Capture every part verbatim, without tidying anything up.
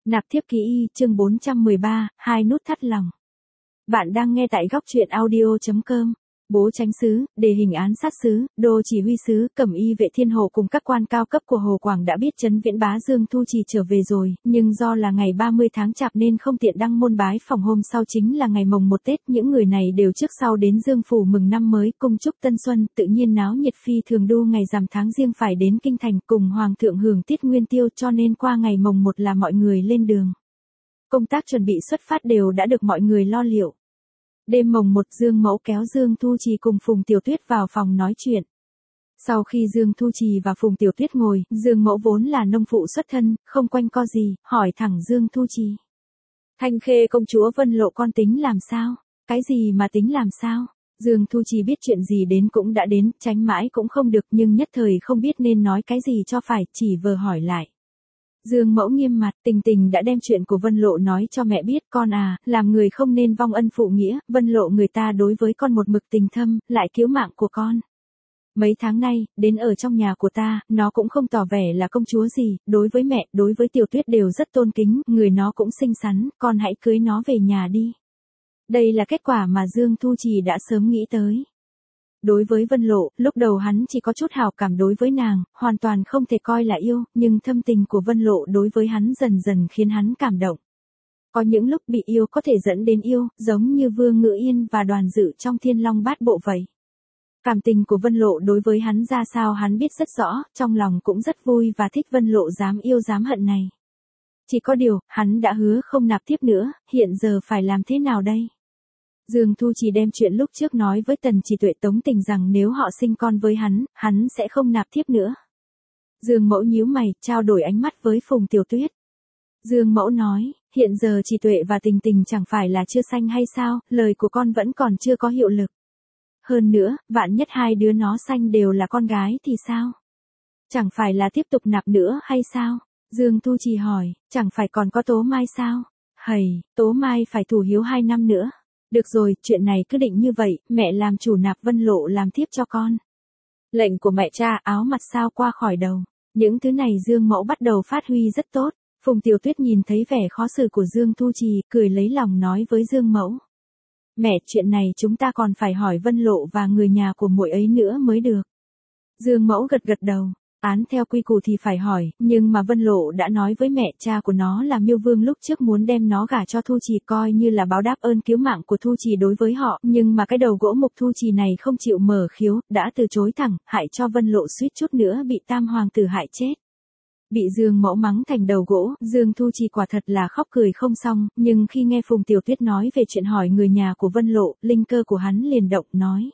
Nạp thiếp ký y, chương bốn trăm mười ba, hai nút thắt lòng. Bạn đang nghe tại góc truyện audio chấm com. Bố Chánh Sứ, Đề Hình Án Sát Sứ, Đô Chỉ Huy Sứ, Cẩm Y Vệ Thiên Hồ cùng các quan cao cấp của Hồ Quảng đã biết Trấn Viễn Bá Dương Thu Trì trở về rồi, nhưng do là ngày ba mươi tháng Chạp nên không tiện đăng môn bái phỏng. Hôm sau chính là ngày mồng một Tết, những người này đều trước sau đến Dương Phủ mừng năm mới, cung chúc Tân Xuân, tự nhiên náo nhiệt phi thường. Đu ngày rằm tháng Giêng phải đến kinh thành cùng Hoàng thượng hưởng tiết nguyên tiêu, cho nên qua ngày mồng một là mọi người lên đường. Công tác chuẩn bị xuất phát đều đã được mọi người lo liệu. Đêm mồng một, Dương Mẫu kéo Dương Thu Trì cùng Phùng Tiểu Tuyết vào phòng nói chuyện. Sau khi Dương Thu Trì và Phùng Tiểu Tuyết ngồi, Dương Mẫu vốn là nông phụ xuất thân, không quanh co gì, hỏi thẳng Dương Thu Trì. Thanh Khê công chúa Vân Lộ con tính làm sao? Cái gì mà tính làm sao? Dương Thu Trì biết chuyện gì đến cũng đã đến, tránh mãi cũng không được, nhưng nhất thời không biết nên nói cái gì cho phải, chỉ vờ hỏi lại. Dương Mẫu nghiêm mặt, Tình Tình đã đem chuyện của Vân Lộ nói cho mẹ biết. Con à, làm người không nên vong ân phụ nghĩa, Vân Lộ người ta đối với con một mực tình thâm, lại cứu mạng của con. Mấy tháng nay, đến ở trong nhà của ta, nó cũng không tỏ vẻ là công chúa gì, đối với mẹ, đối với Tiểu Tuyết đều rất tôn kính, người nó cũng xinh xắn, con hãy cưới nó về nhà đi. Đây là kết quả mà Dương Thu Trì đã sớm nghĩ tới. Đối với Vân Lộ, lúc đầu hắn chỉ có chút hảo cảm đối với nàng, hoàn toàn không thể coi là yêu, nhưng thâm tình của Vân Lộ đối với hắn dần dần khiến hắn cảm động. Có những lúc bị yêu có thể dẫn đến yêu, giống như Vương Ngữ Yên và Đoàn Dự trong Thiên Long Bát Bộ vậy. Cảm tình của Vân Lộ đối với hắn ra sao hắn biết rất rõ, trong lòng cũng rất vui và thích Vân Lộ dám yêu dám hận này. Chỉ có điều, hắn đã hứa không nạp tiếp nữa, hiện giờ phải làm thế nào đây? Dương Thu Trì đem chuyện lúc trước nói với Tần Chỉ Tuệ Tống Tình rằng nếu họ sinh con với hắn, hắn sẽ không nạp tiếp nữa. Dương Mẫu nhíu mày, trao đổi ánh mắt với Phùng Tiểu Tuyết. Dương Mẫu nói, hiện giờ Chỉ Tuệ và Tình Tình chẳng phải là chưa sanh hay sao, lời của con vẫn còn chưa có hiệu lực. Hơn nữa, vạn nhất hai đứa nó sanh đều là con gái thì sao? Chẳng phải là tiếp tục nạp nữa hay sao? Dương Thu Trì hỏi, chẳng phải còn có Tố Mai sao? Hầy, Tố Mai phải thủ hiếu hai năm nữa. Được rồi, chuyện này cứ định như vậy, mẹ làm chủ nạp Vân Lộ làm thiếp cho con. Lệnh của mẹ cha, áo mặt sao qua khỏi đầu. Những thứ này Dương Mẫu bắt đầu phát huy rất tốt. Phùng Tiểu Tuyết nhìn thấy vẻ khó xử của Dương Thu Trì, cười lấy lòng nói với Dương Mẫu. Mẹ, chuyện này chúng ta còn phải hỏi Vân Lộ và người nhà của muội ấy nữa mới được. Dương Mẫu gật gật đầu. Án theo quy củ thì phải hỏi, nhưng mà Vân Lộ đã nói với mẹ cha của nó là Miêu Vương lúc trước muốn đem nó gả cho Thu Trì coi như là báo đáp ơn cứu mạng của Thu Trì đối với họ, nhưng mà cái đầu gỗ mục Thu Trì này không chịu mở khiếu, đã từ chối thẳng, hại cho Vân Lộ suýt chút nữa bị Tam Hoàng tử hại chết. Bị Dương Mẫu mắng thành đầu gỗ, Dương Thu Trì quả thật là khóc cười không xong, nhưng khi nghe Phùng Tiểu Tuyết nói về chuyện hỏi người nhà của Vân Lộ, linh cơ của hắn liền động nói.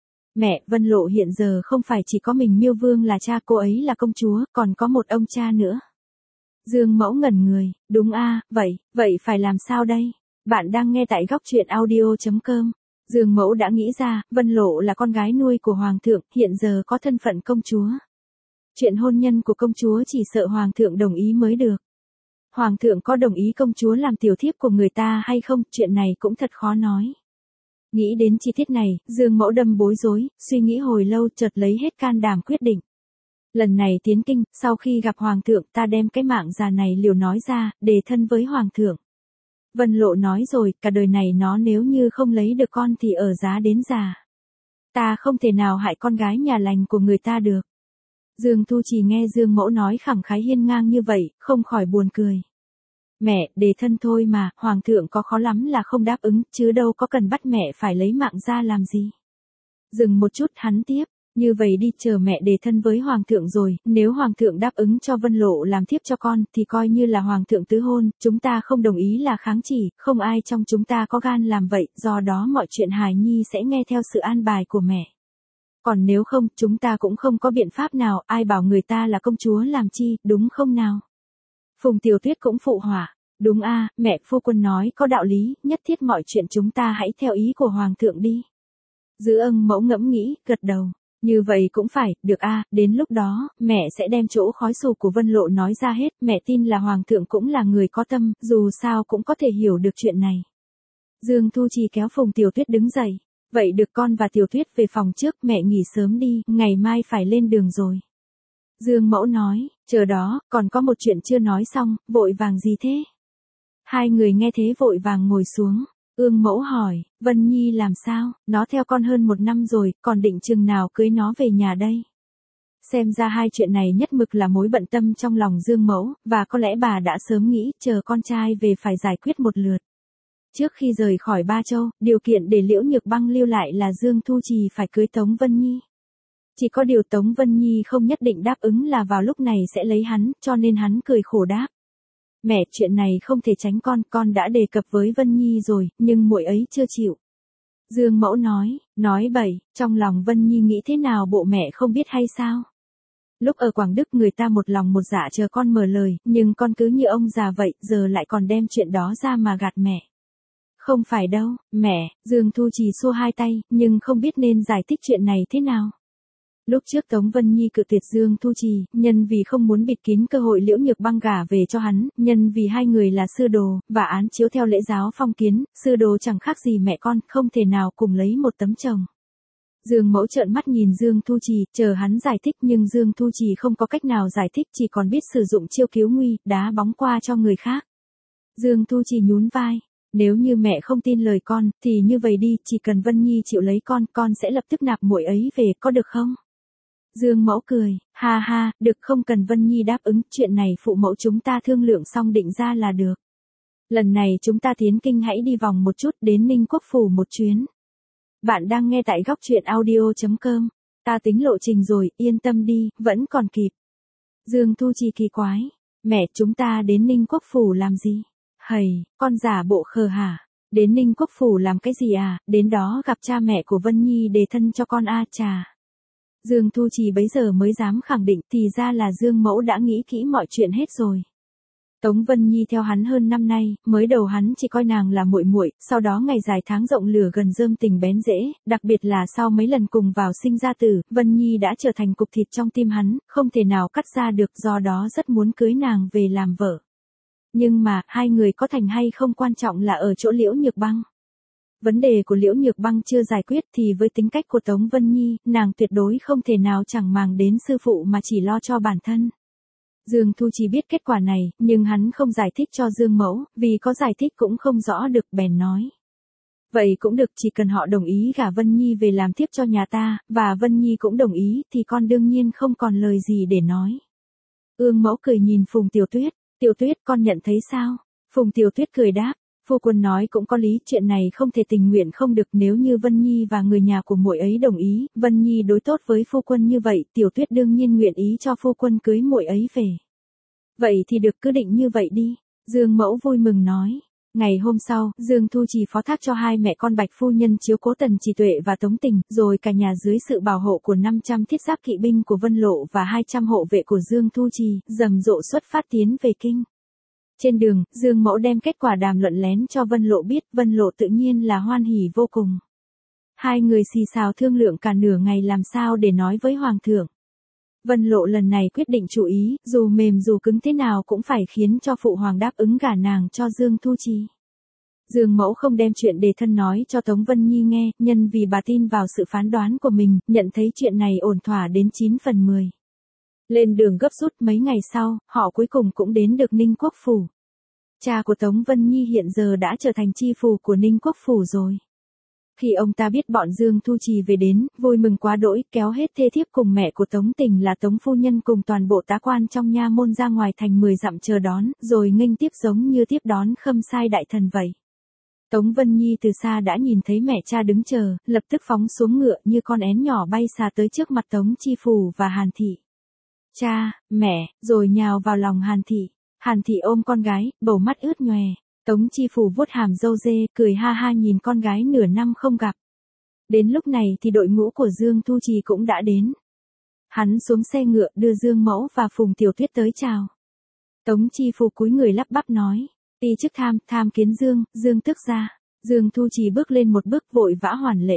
Mẹ, Vân Lộ hiện giờ không phải chỉ có mình Miêu Vương là cha, cô ấy là công chúa, còn có một ông cha nữa. Dương Mẫu ngẩn người, đúng a, vậy, vậy phải làm sao đây? Bạn đang nghe tại góc truyện audio chấm com. Dương Mẫu đã nghĩ ra, Vân Lộ là con gái nuôi của Hoàng thượng, hiện giờ có thân phận công chúa. Chuyện hôn nhân của công chúa chỉ sợ Hoàng thượng đồng ý mới được. Hoàng thượng có đồng ý công chúa làm tiểu thiếp của người ta hay không, chuyện này cũng thật khó nói. Nghĩ đến chi tiết này, Dương Mẫu đâm bối rối, suy nghĩ hồi lâu chợt lấy hết can đảm quyết định. Lần này tiến kinh, sau khi gặp Hoàng thượng ta đem cái mạng già này liều nói ra, đề thân với Hoàng thượng. Vân Lộ nói rồi, cả đời này nó nếu như không lấy được con thì ở giá đến già. Ta không thể nào hại con gái nhà lành của người ta được. Dương Thu Trì nghe Dương Mẫu nói khẳng khái hiên ngang như vậy, không khỏi buồn cười. Mẹ, đề thân thôi mà, Hoàng thượng có khó lắm là không đáp ứng, chứ đâu có cần bắt mẹ phải lấy mạng ra làm gì. Dừng một chút hắn tiếp, như vậy đi, chờ mẹ đề thân với Hoàng thượng rồi, nếu Hoàng thượng đáp ứng cho Vân Lộ làm thiếp cho con, thì coi như là Hoàng thượng tứ hôn, chúng ta không đồng ý là kháng chỉ, không ai trong chúng ta có gan làm vậy, do đó mọi chuyện hài nhi sẽ nghe theo sự an bài của mẹ. Còn nếu không, chúng ta cũng không có biện pháp nào, ai bảo người ta là công chúa làm chi, đúng không nào? Phùng Tiểu Tuyết cũng phụ họa, đúng a, mẹ, phu quân nói có đạo lý, nhất thiết mọi chuyện chúng ta hãy theo ý của Hoàng thượng đi. Dư Ân Mẫu ngẫm nghĩ, gật đầu, như vậy cũng phải, được a, đến lúc đó, mẹ sẽ đem chỗ khói xù của Vân Lộ nói ra hết, mẹ tin là Hoàng thượng cũng là người có tâm, dù sao cũng có thể hiểu được chuyện này. Dương Thu Trì kéo Phùng Tiểu Tuyết đứng dậy, vậy được, con và Tiểu Tuyết về phòng trước, mẹ nghỉ sớm đi, ngày mai phải lên đường rồi. Dương Mẫu nói, chờ đó, còn có một chuyện chưa nói xong, vội vàng gì thế? Hai người nghe thế vội vàng ngồi xuống. Ương Mẫu hỏi, Vân Nhi làm sao, nó theo con hơn một năm rồi, còn định chừng nào cưới nó về nhà đây? Xem ra hai chuyện này nhất mực là mối bận tâm trong lòng Dương Mẫu, và có lẽ bà đã sớm nghĩ chờ con trai về phải giải quyết một lượt. Trước khi rời khỏi Ba Châu, điều kiện để Liễu Nhược Băng lưu lại là Dương Thu Trì phải cưới Tống Vân Nhi. Chỉ có điều Tống Vân Nhi không nhất định đáp ứng là vào lúc này sẽ lấy hắn, cho nên hắn cười khổ đáp. Mẹ, chuyện này không thể tránh con, con đã đề cập với Vân Nhi rồi, nhưng muội ấy chưa chịu. Dương Mẫu nói, nói bậy, trong lòng Vân Nhi nghĩ thế nào bộ mẹ không biết hay sao? Lúc ở Quảng Đức người ta một lòng một dạ chờ con mở lời, nhưng con cứ như ông già vậy, giờ lại còn đem chuyện đó ra mà gạt mẹ. Không phải đâu, mẹ, Dương Thu Trì xua hai tay, nhưng không biết nên giải thích chuyện này thế nào. Lúc trước Tống Vân Nhi cự tuyệt Dương Thu Trì, nhân vì không muốn bịt kín cơ hội Liễu Nhược Băng gả về cho hắn, nhân vì hai người là sư đồ, và án chiếu theo lễ giáo phong kiến, sư đồ chẳng khác gì mẹ con, không thể nào cùng lấy một tấm chồng. Dương Mẫu trợn mắt nhìn Dương Thu Trì, chờ hắn giải thích nhưng Dương Thu Trì không có cách nào giải thích, chỉ còn biết sử dụng chiêu cứu nguy, đá bóng qua cho người khác. Dương Thu Trì nhún vai. Nếu như mẹ không tin lời con, thì như vậy đi, chỉ cần Vân Nhi chịu lấy con, con sẽ lập tức nạp muội ấy về, có được không? Dương Mẫu cười, ha ha, được, không cần Vân Nhi đáp ứng, chuyện này phụ mẫu chúng ta thương lượng xong định ra là được. Lần này chúng ta tiến kinh hãy đi vòng một chút đến Ninh Quốc Phủ một chuyến. Bạn đang nghe tại góc truyện audio chấm com, ta tính lộ trình rồi, yên tâm đi, vẫn còn kịp. Dương Thu Trì kỳ quái, mẹ, chúng ta đến Ninh Quốc Phủ làm gì? Hầy, con giả bộ khờ hả? Đến Ninh Quốc Phủ làm cái gì à? Đến đó gặp cha mẹ của Vân Nhi đề thân cho con a trà. Dương Thu Trì bấy giờ mới dám khẳng định, thì ra là Dương Mẫu đã nghĩ kỹ mọi chuyện hết rồi. Tống Vân Nhi theo hắn hơn năm nay, mới đầu hắn chỉ coi nàng là muội muội, sau đó ngày dài tháng rộng lửa gần rơm tình bén rễ, đặc biệt là sau mấy lần cùng vào sinh ra tử, Vân Nhi đã trở thành cục thịt trong tim hắn, không thể nào cắt ra được, do đó rất muốn cưới nàng về làm vợ. Nhưng mà, hai người có thành hay không quan trọng là ở chỗ Liễu Nhược Băng. Vấn đề của Liễu Nhược Băng chưa giải quyết thì với tính cách của Tống Vân Nhi, nàng tuyệt đối không thể nào chẳng màng đến sư phụ mà chỉ lo cho bản thân. Dương Thu Trì biết kết quả này, nhưng hắn không giải thích cho Dương Mẫu, vì có giải thích cũng không rõ được, bèn nói. Vậy cũng được, chỉ cần họ đồng ý gả Vân Nhi về làm tiếp cho nhà ta, và Vân Nhi cũng đồng ý, thì con đương nhiên không còn lời gì để nói. Ương Mẫu cười nhìn Phùng Tiểu Tuyết, Tiểu Tuyết con nhận thấy sao? Phùng Tiểu Tuyết cười đáp, phu quân nói cũng có lý, chuyện này không thể tình nguyện không được, nếu như Vân Nhi và người nhà của muội ấy đồng ý, Vân Nhi đối tốt với phu quân như vậy, Tiểu Tuyết đương nhiên nguyện ý cho phu quân cưới muội ấy về. Vậy thì được, cứ định như vậy đi, Dương Mẫu vui mừng nói. Ngày hôm sau, Dương Thu Trì phó thác cho hai mẹ con Bạch phu nhân chiếu cố Tần Chỉ Tuệ và Tống Tình, rồi cả nhà dưới sự bảo hộ của năm trăm thiết giáp kỵ binh của Vân Lộ và hai trăm hộ vệ của Dương Thu Trì, rầm rộ xuất phát tiến về kinh. Trên đường, Dương Mẫu đem kết quả đàm luận lén cho Vân Lộ biết, Vân Lộ tự nhiên là hoan hỉ vô cùng. Hai người xì xào thương lượng cả nửa ngày làm sao để nói với Hoàng thượng. Vân Lộ lần này quyết định chú ý, dù mềm dù cứng thế nào cũng phải khiến cho phụ hoàng đáp ứng gả nàng cho Dương Thu Trì. Dương Mẫu không đem chuyện đề thân nói cho Tống Vân Nhi nghe, nhân vì bà tin vào sự phán đoán của mình, nhận thấy chuyện này ổn thỏa đến chín phần mười. Lên đường gấp rút mấy ngày sau, họ cuối cùng cũng đến được Ninh Quốc Phủ. Cha của Tống Vân Nhi hiện giờ đã trở thành chi phủ của Ninh Quốc Phủ rồi. Khi ông ta biết bọn Dương Thu Trì về đến, vui mừng quá đỗi, kéo hết thê thiếp cùng mẹ của Tống Tình là Tống Phu Nhân cùng toàn bộ tá quan trong nha môn ra ngoài thành mười dặm chờ đón, rồi nghênh tiếp giống như tiếp đón Khâm Sai đại thần vậy. Tống Vân Nhi từ xa đã nhìn thấy mẹ cha đứng chờ, lập tức phóng xuống ngựa như con én nhỏ bay xa tới trước mặt Tống Chi Phủ và Hàn Thị. Cha, mẹ, rồi nhào vào lòng Hàn Thị. Hàn Thị ôm con gái, bầu mắt ướt nhòe. Tống Chi Phủ vuốt hàm râu dê, cười ha ha nhìn con gái nửa năm không gặp. Đến lúc này thì đội ngũ của Dương Thu Trì cũng đã đến. Hắn xuống xe ngựa đưa Dương Mẫu và Phùng Tiểu Tuyết tới chào. Tống Chi Phủ cúi người lắp bắp nói, ti chức tham, tham kiến Dương, Dương tước gia. Dương Thu Trì bước lên một bước vội vã hoàn lễ.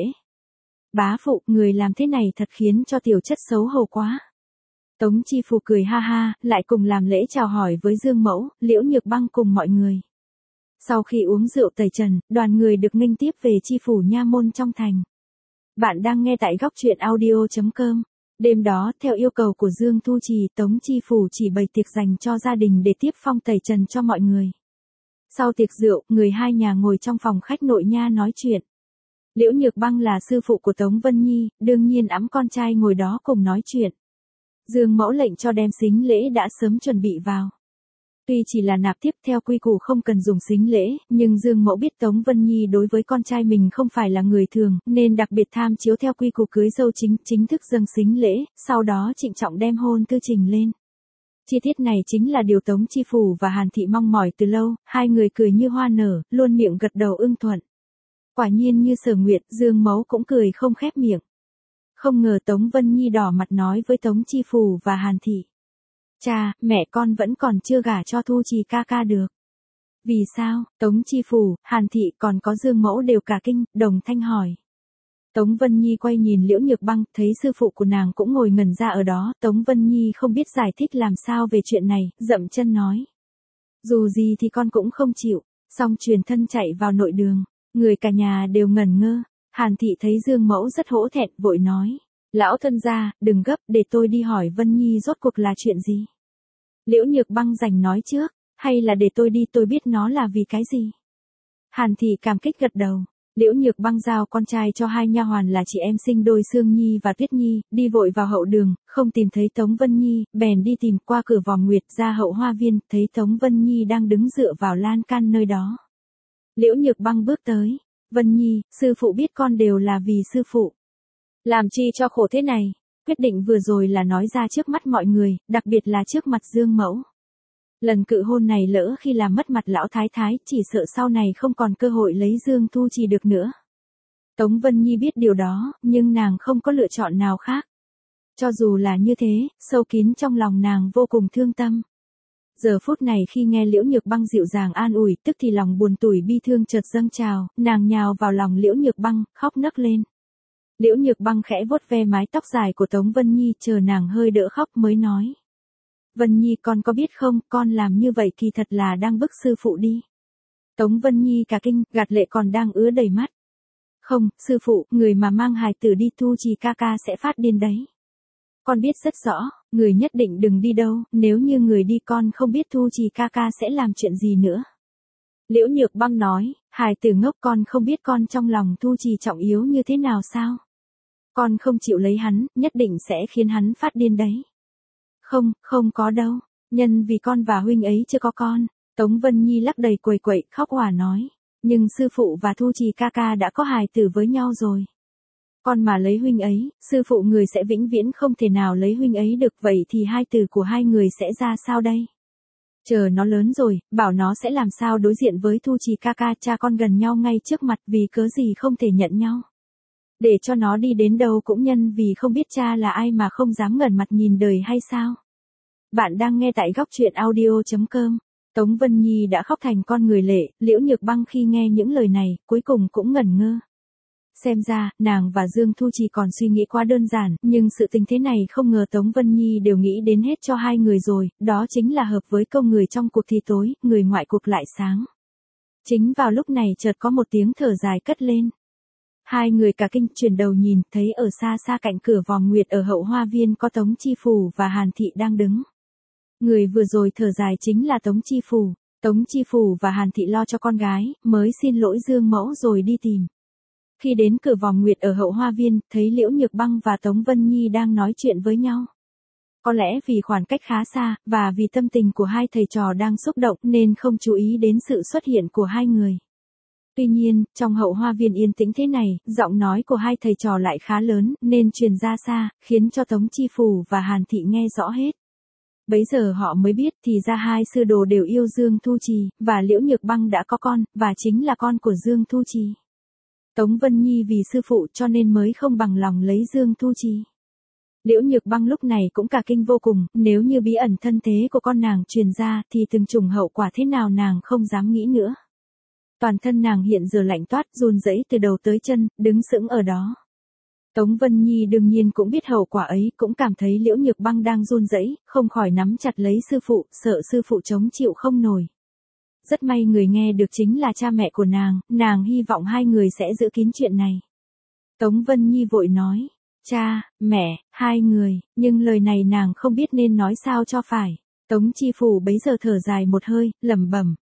Bá phụ, người làm thế này thật khiến cho tiểu chất xấu hổ quá. Tống Chi Phủ cười ha ha, lại cùng làm lễ chào hỏi với Dương Mẫu, Liễu Nhược Băng cùng mọi người. Sau khi uống rượu tẩy trần, đoàn người được nghênh tiếp về chi phủ nha môn trong thành. Bạn đang nghe tại góc truyện audio chấm com. Đêm đó, theo yêu cầu của Dương Thu Trì, Tống Chi Phủ chỉ bày tiệc dành cho gia đình để tiếp phong tẩy trần cho mọi người. Sau tiệc rượu, người hai nhà ngồi trong phòng khách nội nha nói chuyện. Liễu Nhược Băng là sư phụ của Tống Vân Nhi, đương nhiên ẵm con trai ngồi đó cùng nói chuyện. Dương mẫu lệnh cho đem sính lễ đã sớm chuẩn bị vào. Tuy chỉ là nạp tiếp theo quy củ không cần dùng sính lễ, nhưng Dương mẫu biết Tống Vân Nhi đối với con trai mình không phải là người thường, nên đặc biệt tham chiếu theo quy củ cưới dâu chính, chính thức dâng sính lễ, sau đó trịnh trọng đem hôn thư trình lên. Chi tiết này chính là điều Tống Chi Phủ và Hàn Thị mong mỏi từ lâu, hai người cười như hoa nở, luôn miệng gật đầu ưng thuận. Quả nhiên như Sở Nguyệt, Dương mẫu cũng cười không khép miệng. Không ngờ Tống Vân Nhi đỏ mặt nói với Tống Chi Phủ và Hàn Thị. Cha, mẹ con vẫn còn chưa gả cho Thu Trì ca ca được. Vì sao? Tống Chi Phủ, Hàn Thị còn có Dương mẫu đều cả kinh, đồng thanh hỏi. Tống Vân Nhi quay nhìn Liễu Nhược Băng, thấy sư phụ của nàng cũng ngồi ngẩn ra ở đó, Tống Vân Nhi không biết giải thích làm sao về chuyện này, dậm chân nói. Dù gì thì con cũng không chịu, xong truyền thân chạy vào nội đường, người cả nhà đều ngẩn ngơ, Hàn Thị thấy Dương mẫu rất hổ thẹn, vội nói. Lão thân gia, đừng gấp, để tôi đi hỏi Vân Nhi rốt cuộc là chuyện gì. Liễu Nhược Băng giành nói trước, hay là để tôi đi tôi biết nó là vì cái gì. Hàn Thị cảm kích gật đầu. Liễu Nhược Băng giao con trai cho hai nha hoàn là chị em sinh đôi Sương Nhi và Tuyết Nhi, đi vội vào hậu đường, không tìm thấy Tống Vân Nhi, bèn đi tìm qua cửa vòm nguyệt ra hậu hoa viên, thấy Tống Vân Nhi đang đứng dựa vào lan can nơi đó. Liễu Nhược Băng bước tới, Vân Nhi, sư phụ biết con đều là vì sư phụ. Làm chi cho khổ thế này, quyết định vừa rồi là nói ra trước mắt mọi người, đặc biệt là trước mặt Dương mẫu. Lần cự hôn này lỡ khi làm mất mặt lão thái thái, chỉ sợ sau này không còn cơ hội lấy Dương Thu Trì được nữa. Tống Vân Nhi biết điều đó, nhưng nàng không có lựa chọn nào khác. Cho dù là như thế, sâu kín trong lòng nàng vô cùng thương tâm. Giờ phút này khi nghe Liễu Nhược Băng dịu dàng an ủi, tức thì lòng buồn tủi bi thương chợt dâng trào, nàng nhào vào lòng Liễu Nhược Băng, khóc nấc lên. Liễu Nhược Băng khẽ vuốt ve mái tóc dài của Tống Vân Nhi, chờ nàng hơi đỡ khóc mới nói. Vân Nhi con có biết không, con làm như vậy kỳ thật là đang bức sư phụ đi. Tống Vân Nhi cả kinh, gạt lệ còn đang ứa đầy mắt. Không, sư phụ, người mà mang hài tử đi Thu Trì ca ca sẽ phát điên đấy. Con biết rất rõ, người nhất định đừng đi đâu, nếu như người đi con không biết Thu Trì ca ca sẽ làm chuyện gì nữa. Liễu Nhược Băng nói, hài tử ngốc, con không biết con trong lòng Thu Trì trọng yếu như thế nào sao? Con không chịu lấy hắn, nhất định sẽ khiến hắn phát điên đấy. Không, không có đâu, nhân vì con và huynh ấy chưa có con. Tống Vân Nhi lắc đầy quầy quậy, khóc òa nói. Nhưng sư phụ và Thu Trì ca ca đã có hài tử với nhau rồi. Con mà lấy huynh ấy, sư phụ người sẽ vĩnh viễn không thể nào lấy huynh ấy được, vậy thì hai tử của hai người sẽ ra sao đây? Chờ nó lớn rồi, bảo nó sẽ làm sao đối diện với Thu Trì ca ca, cha con gần nhau ngay trước mặt, vì cớ gì không thể nhận nhau. Để cho nó đi đến đâu cũng nhân vì không biết cha là ai mà không dám ngẩng mặt nhìn đời hay sao? Bạn đang nghe tại góc truyện audio chấm com. Tống Vân Nhi đã khóc thành con người lệ, Liễu Nhược Băng khi nghe những lời này, cuối cùng cũng ngẩn ngơ. Xem ra, nàng và Dương Thu Trì còn suy nghĩ quá đơn giản, nhưng sự tình thế này không ngờ Tống Vân Nhi đều nghĩ đến hết cho hai người rồi, đó chính là hợp với câu người trong cuộc thì tối, người ngoại cuộc lại sáng. Chính vào lúc này chợt có một tiếng thở dài cất lên. Hai người cả kinh chuyển đầu nhìn, thấy ở xa xa cạnh cửa vòm nguyệt ở hậu hoa viên có Tống Chi Phủ và Hàn Thị đang đứng. Người vừa rồi thở dài chính là Tống Chi Phủ. Tống Chi Phủ và Hàn Thị lo cho con gái, mới xin lỗi Dương mẫu rồi đi tìm. Khi đến cửa vòm nguyệt ở hậu hoa viên, thấy Liễu Nhược Băng và Tống Vân Nhi đang nói chuyện với nhau. Có lẽ vì khoảng cách khá xa, và vì tâm tình của hai thầy trò đang xúc động nên không chú ý đến sự xuất hiện của hai người. Tuy nhiên, trong hậu hoa viên yên tĩnh thế này, giọng nói của hai thầy trò lại khá lớn, nên truyền ra xa, khiến cho Tống Chi Phủ và Hàn Thị nghe rõ hết. Bấy giờ họ mới biết thì ra hai sư đồ đều yêu Dương Thu Trì, và Liễu Nhược Băng đã có con, và chính là con của Dương Thu Trì. Tống Vân Nhi vì sư phụ cho nên mới không bằng lòng lấy Dương Thu Trì. Liễu Nhược Băng lúc này cũng cả kinh vô cùng, nếu như bí ẩn thân thế của con nàng truyền ra thì từng trùng hậu quả thế nào nàng không dám nghĩ nữa. Toàn thân nàng hiện giờ lạnh toát, run rẩy từ đầu tới chân, đứng sững ở đó. Tống Vân Nhi đương nhiên cũng biết hậu quả ấy, cũng cảm thấy Liễu Nhược Băng đang run rẩy, không khỏi nắm chặt lấy sư phụ, sợ sư phụ chống chịu không nổi. Rất may người nghe được chính là cha mẹ của nàng, nàng hy vọng hai người sẽ giữ kín chuyện này. Tống Vân Nhi vội nói, cha, mẹ, hai người, nhưng lời này nàng không biết nên nói sao cho phải. Tống Chi Phủ bấy giờ thở dài một hơi, lẩm bẩm.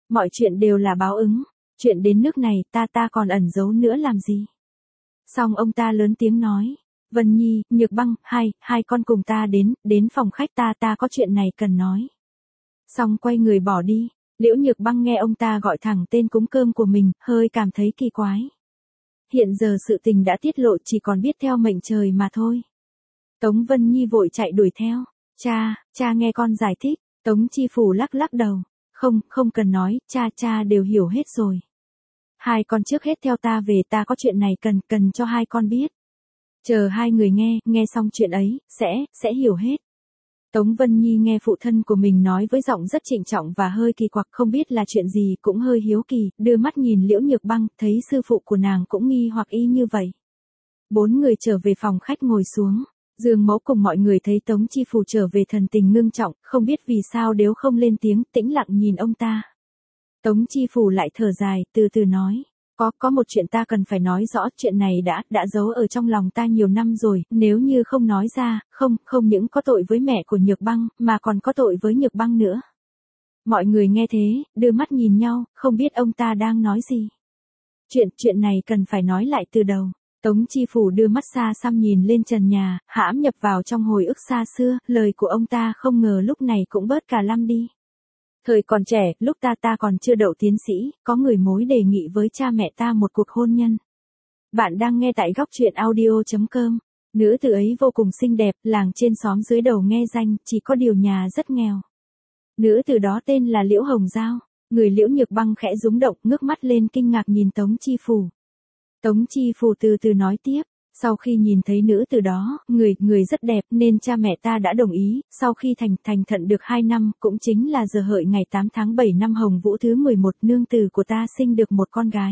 Mọi chuyện đều là báo ứng, chuyện đến nước này ta ta còn ẩn giấu nữa làm gì. Xong ông ta lớn tiếng nói, Vân Nhi, Nhược Băng, hai, hai con cùng ta đến, đến phòng khách ta ta có chuyện này cần nói. Xong quay người bỏ đi, Liễu Nhược Băng nghe ông ta gọi thẳng tên cúng cơm của mình, hơi cảm thấy kỳ quái. Hiện giờ sự tình đã tiết lộ chỉ còn biết theo mệnh trời mà thôi. Tống Vân Nhi vội chạy đuổi theo, cha, cha nghe con giải thích, Tống Chi Phủ lắc lắc đầu, không, không cần nói, cha cha đều hiểu hết rồi. Hai con trước hết theo ta về, ta có chuyện này cần, cần cho hai con biết. Chờ hai người nghe, nghe xong chuyện ấy, sẽ, sẽ hiểu hết. Tống Vân Nhi nghe phụ thân của mình nói với giọng rất trịnh trọng và hơi kỳ quặc, không biết là chuyện gì, cũng hơi hiếu kỳ, đưa mắt nhìn Liễu Nhược Băng, thấy sư phụ của nàng cũng nghi hoặc y như vậy. Bốn người trở về phòng khách ngồi xuống, Dương Mẫu cùng mọi người thấy Tống Chi Phủ trở về thần tình ngưng trọng, không biết vì sao đều không lên tiếng, tĩnh lặng nhìn ông ta. Tống Chi Phủ lại thở dài, từ từ nói. Có, có một chuyện ta cần phải nói rõ, chuyện này đã, đã giấu ở trong lòng ta nhiều năm rồi, nếu như không nói ra, không, không những có tội với mẹ của Nhược Băng, mà còn có tội với Nhược Băng nữa. Mọi người nghe thế, đưa mắt nhìn nhau, không biết ông ta đang nói gì. Chuyện, chuyện này cần phải nói lại từ đầu. Tống Chi Phủ đưa mắt xa xăm nhìn lên trần nhà, hãm nhập vào trong hồi ức xa xưa, lời của ông ta không ngờ lúc này cũng bớt cả lăm đi. Thời còn trẻ, lúc ta ta còn chưa đậu tiến sĩ, có người mối đề nghị với cha mẹ ta một cuộc hôn nhân. Bạn đang nghe tại góc truyện audio chấm com. Nữ tử ấy vô cùng xinh đẹp, làng trên xóm dưới đầu nghe danh, chỉ có điều nhà rất nghèo. Nữ tử đó tên là Liễu Hồng Giao. Người Liễu Nhược Băng khẽ rúng động, ngước mắt lên kinh ngạc nhìn Tống Chi Phủ. Tống Chi Phủ từ từ nói tiếp. Sau khi nhìn thấy nữ tử đó, người, người rất đẹp nên cha mẹ ta đã đồng ý, sau khi thành, thành thận được hai năm, cũng chính là giờ hợi ngày tám tháng bảy năm Hồng Vũ thứ mười một, nương tử của ta sinh được một con gái.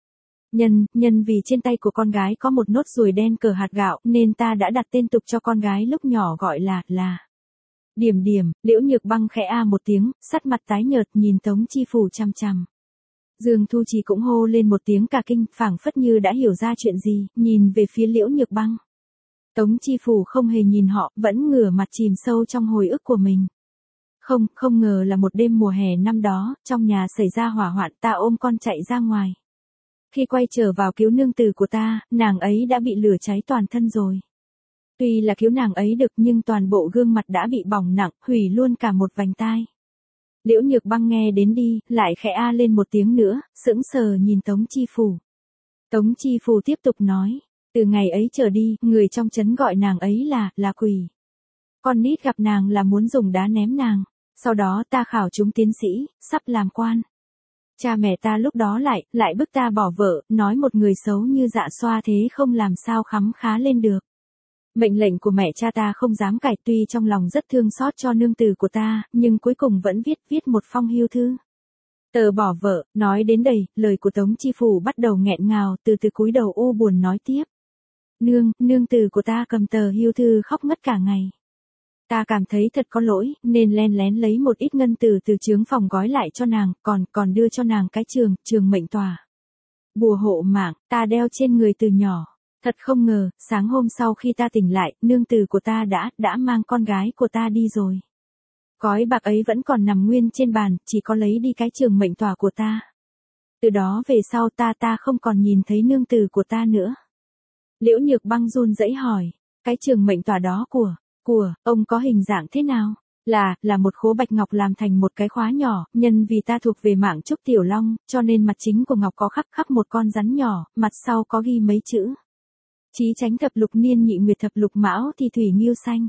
Nhân, nhân vì trên tay của con gái có một nốt ruồi đen cờ hạt gạo, nên ta đã đặt tên tục cho con gái lúc nhỏ gọi là, là. Điểm điểm, Liễu Nhược Băng khẽ a một tiếng, sắc mặt tái nhợt nhìn Tống Chi Phủ chằm chằm. Dương Thu Trì cũng hô lên một tiếng cả kinh, phảng phất như đã hiểu ra chuyện gì, nhìn về phía Liễu Nhược Băng. Tống Chi Phủ không hề nhìn họ, vẫn ngửa mặt chìm sâu trong hồi ức của mình. Không, không ngờ là một đêm mùa hè năm đó, trong nhà xảy ra hỏa hoạn, ta ôm con chạy ra ngoài. Khi quay trở vào cứu nương tử của ta, nàng ấy đã bị lửa cháy toàn thân rồi. Tuy là cứu nàng ấy được nhưng toàn bộ gương mặt đã bị bỏng nặng, hủy luôn cả một vành tai. Liễu Nhược Băng nghe đến đi, lại khẽ a lên một tiếng nữa, sững sờ nhìn Tống Chi Phủ. Tống Chi Phủ tiếp tục nói, từ ngày ấy trở đi, người trong trấn gọi nàng ấy là, là quỷ. Con nít gặp nàng là muốn dùng đá ném nàng, sau đó ta khảo chúng tiến sĩ, sắp làm quan. Cha mẹ ta lúc đó lại, lại bức ta bỏ vợ, nói một người xấu như Dạ Xoa thế không làm sao khắm khá lên được. Mệnh lệnh của mẹ cha ta không dám cải, tuy trong lòng rất thương xót cho nương tử của ta, nhưng cuối cùng vẫn viết viết một phong hưu thư. Tờ bỏ vợ, nói đến đây, lời của Tống Chi Phủ bắt đầu nghẹn ngào, từ từ cúi đầu u buồn nói tiếp. Nương, nương tử của ta cầm tờ hưu thư khóc ngất cả ngày. Ta cảm thấy thật có lỗi, nên len lén lấy một ít ngân tử từ trướng phòng gói lại cho nàng, còn, còn đưa cho nàng cái trường, trường mệnh tòa. Bùa hộ mạng, ta đeo trên người từ nhỏ. Thật không ngờ, sáng hôm sau khi ta tỉnh lại, nương tử của ta đã, đã mang con gái của ta đi rồi. Gói bạc ấy vẫn còn nằm nguyên trên bàn, chỉ có lấy đi cái trường mệnh tòa của ta. Từ đó về sau ta ta không còn nhìn thấy nương tử của ta nữa. Liễu Nhược Băng run rẩy hỏi, cái trường mệnh tòa đó của, của, ông có hình dạng thế nào? Là, là một khố bạch ngọc làm thành một cái khóa nhỏ, nhân vì ta thuộc về mảng Trúc Tiểu Long, cho nên mặt chính của ngọc có khắc khắc một con rắn nhỏ, mặt sau có ghi mấy chữ. Chí Chánh thập lục niên nhị nguyệt thập lục mão thì thủy nghiêu xanh.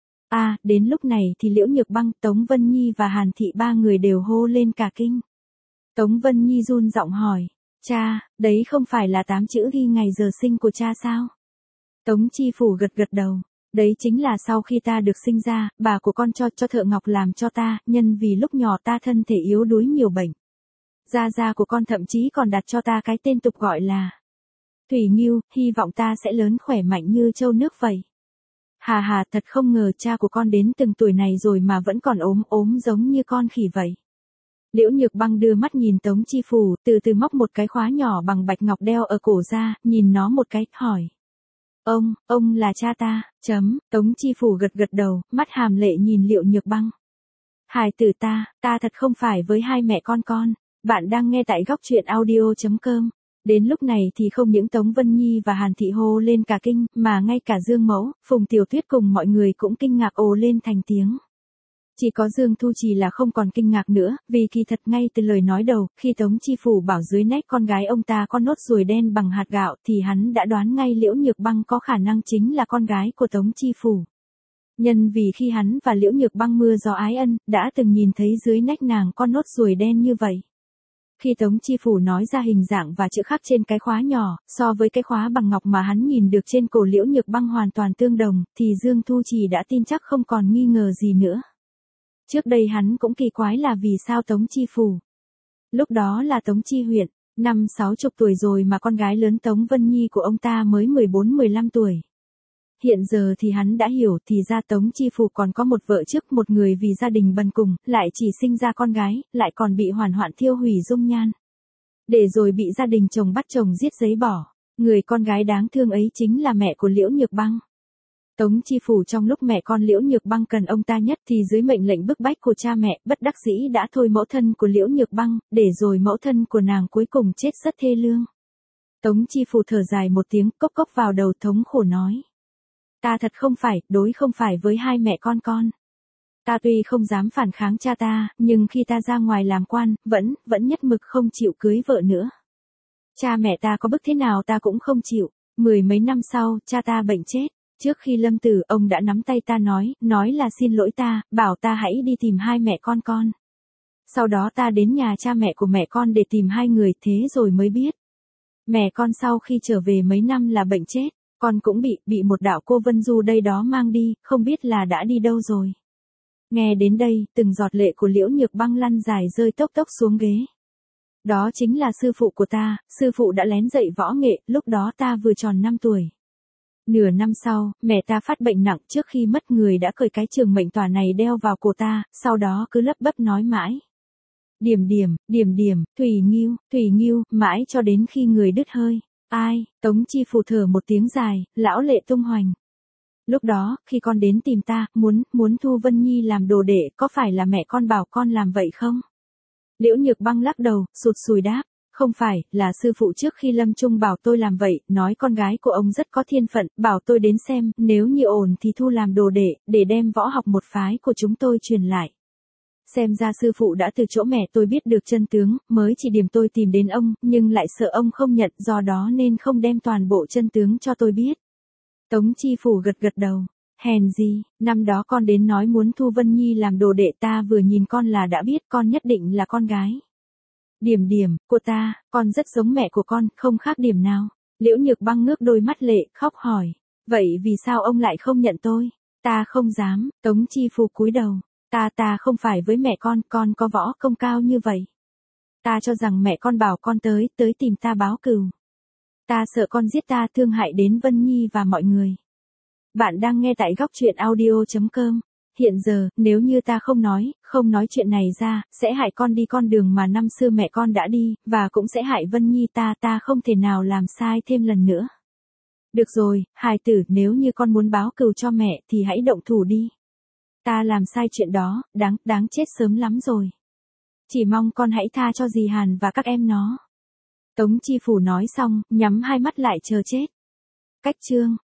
À, đến lúc này thì Liễu Nhược Băng, Tống Vân Nhi và Hàn Thị ba người đều hô lên cả kinh. Tống Vân Nhi run giọng hỏi, cha, đấy không phải là tám chữ ghi ngày giờ sinh của cha sao? Tống Chi Phủ gật gật đầu, đấy chính là sau khi ta được sinh ra, bà của con cho cho thợ ngọc làm cho ta, nhân vì lúc nhỏ ta thân thể yếu đuối nhiều bệnh. Gia gia của con thậm chí còn đặt cho ta cái tên tục gọi là Thủy Nghiêu, hy vọng ta sẽ lớn khỏe mạnh như châu nước vậy. Hà hà, thật không ngờ cha của con đến từng tuổi này rồi mà vẫn còn ốm ốm giống như con khỉ vậy. Liễu Nhược Băng đưa mắt nhìn Tống Chi Phủ, từ từ móc một cái khóa nhỏ bằng bạch ngọc đeo ở cổ ra, nhìn nó một cái, hỏi. Ông, ông là cha ta, chấm, Tống Chi Phủ gật gật đầu, mắt hàm lệ nhìn Liễu Nhược Băng. Hài tử ta, ta thật không phải với hai mẹ con con. Bạn đang nghe tại góc truyện audio chấm com. Đến lúc này thì không những Tống Vân Nhi và Hàn Thị hô lên cả kinh, mà ngay cả Dương Mẫu, Phùng Tiểu Tuyết cùng mọi người cũng kinh ngạc ồ lên thành tiếng. Chỉ có Dương Thu Trì là không còn kinh ngạc nữa, vì kỳ thật ngay từ lời nói đầu, khi Tống Chi Phủ bảo dưới nách con gái ông ta có nốt ruồi đen bằng hạt gạo thì hắn đã đoán ngay Liễu Nhược Băng có khả năng chính là con gái của Tống Chi Phủ. Nhân vì khi hắn và Liễu Nhược Băng mưa gió ái ân, đã từng nhìn thấy dưới nách nàng có nốt ruồi đen như vậy. Khi Tống Chi Phủ nói ra hình dạng và chữ khắc trên cái khóa nhỏ, so với cái khóa bằng ngọc mà hắn nhìn được trên cổ Liễu Nhược Băng hoàn toàn tương đồng, thì Dương Thu Trì đã tin chắc không còn nghi ngờ gì nữa. Trước đây hắn cũng kỳ quái là vì sao Tống Chi Phủ. Lúc đó là Tống Chi Huyện, năm sáu chục tuổi rồi mà con gái lớn Tống Vân Nhi của ông ta mới mười bốn mười lăm tuổi. Hiện giờ thì hắn đã hiểu thì ra Tống Chi Phủ còn có một vợ trước, một người vì gia đình bần cùng, lại chỉ sinh ra con gái, lại còn bị hoàn hoạn thiêu hủy dung nhan. Để rồi bị gia đình chồng bắt chồng giết giấy bỏ. Người con gái đáng thương ấy chính là mẹ của Liễu Nhược Băng. Tống Chi Phủ trong lúc mẹ con Liễu Nhược Băng cần ông ta nhất thì dưới mệnh lệnh bức bách của cha mẹ, bất đắc dĩ đã thôi mẫu thân của Liễu Nhược Băng, để rồi mẫu thân của nàng cuối cùng chết rất thê lương. Tống Chi Phủ thở dài một tiếng, cốc cốc vào đầu thống khổ nói. Ta thật không phải, đối không phải với hai mẹ con con. Ta tuy không dám phản kháng cha ta, nhưng khi ta ra ngoài làm quan, vẫn, vẫn nhất mực không chịu cưới vợ nữa. Cha mẹ ta có bức thế nào ta cũng không chịu. Mười mấy năm sau, cha ta bệnh chết. Trước khi lâm tử, ông đã nắm tay ta nói, nói là xin lỗi ta, bảo ta hãy đi tìm hai mẹ con con. Sau đó ta đến nhà cha mẹ của mẹ con để tìm hai người, thế rồi mới biết. Mẹ con sau khi trở về mấy năm là bệnh chết. Con cũng bị, bị một đạo cô Vân Du đây đó mang đi, không biết là đã đi đâu rồi. Nghe đến đây, từng giọt lệ của Liễu Nhược Băng lăn dài rơi tốc tốc xuống ghế. Đó chính là sư phụ của ta, sư phụ đã lén dạy võ nghệ, lúc đó ta vừa tròn năm tuổi. Nửa năm sau, mẹ ta phát bệnh nặng, trước khi mất người đã cởi cái trường mệnh tỏa này đeo vào cổ ta, sau đó cứ lấp bấp nói mãi. Điểm điểm, điểm điểm, Thủy Nghiêu, Thủy Nghiêu, mãi cho đến khi người đứt hơi. Ai, Tống Chi Phủ thở một tiếng dài, lão lệ tung hoành. Lúc đó, khi con đến tìm ta, muốn, muốn thu Vân Nhi làm đồ đệ, có phải là mẹ con bảo con làm vậy không? Liễu Nhược Băng lắc đầu, sụt sùi đáp, không phải, là sư phụ trước khi lâm chung bảo tôi làm vậy, nói con gái của ông rất có thiên phận, bảo tôi đến xem, nếu như ổn thì thu làm đồ đệ, để đem võ học một phái của chúng tôi truyền lại. Xem ra sư phụ đã từ chỗ mẹ tôi biết được chân tướng, mới chỉ điểm tôi tìm đến ông, nhưng lại sợ ông không nhận, do đó nên không đem toàn bộ chân tướng cho tôi biết. Tống Chi Phủ gật gật đầu. Hèn gì, năm đó con đến nói muốn thu Vân Nhi làm đồ đệ, ta vừa nhìn con là đã biết con nhất định là con gái. Điểm điểm, của ta, con rất giống mẹ của con, không khác điểm nào. Liễu Nhược Băng ngước đôi mắt lệ, khóc hỏi. Vậy vì sao ông lại không nhận tôi? Ta không dám, Tống Chi Phủ cúi đầu. Ta ta không phải với mẹ con, con có võ công cao như vậy. Ta cho rằng mẹ con bảo con tới, tới tìm ta báo cừu. Ta sợ con giết ta, thương hại đến Vân Nhi và mọi người. Bạn đang nghe tại góc truyện audio chấm com. Hiện giờ, nếu như ta không nói, không nói chuyện này ra, sẽ hại con đi con đường mà năm xưa mẹ con đã đi, và cũng sẽ hại Vân Nhi ta, ta không thể nào làm sai thêm lần nữa. Được rồi, hài tử, nếu như con muốn báo cừu cho mẹ thì hãy động thủ đi. Ta làm sai chuyện đó, đáng, đáng chết sớm lắm rồi. Chỉ mong con hãy tha cho dì Hàn và các em nó. Tống Chi Phủ nói xong, nhắm hai mắt lại chờ chết. Cách chương.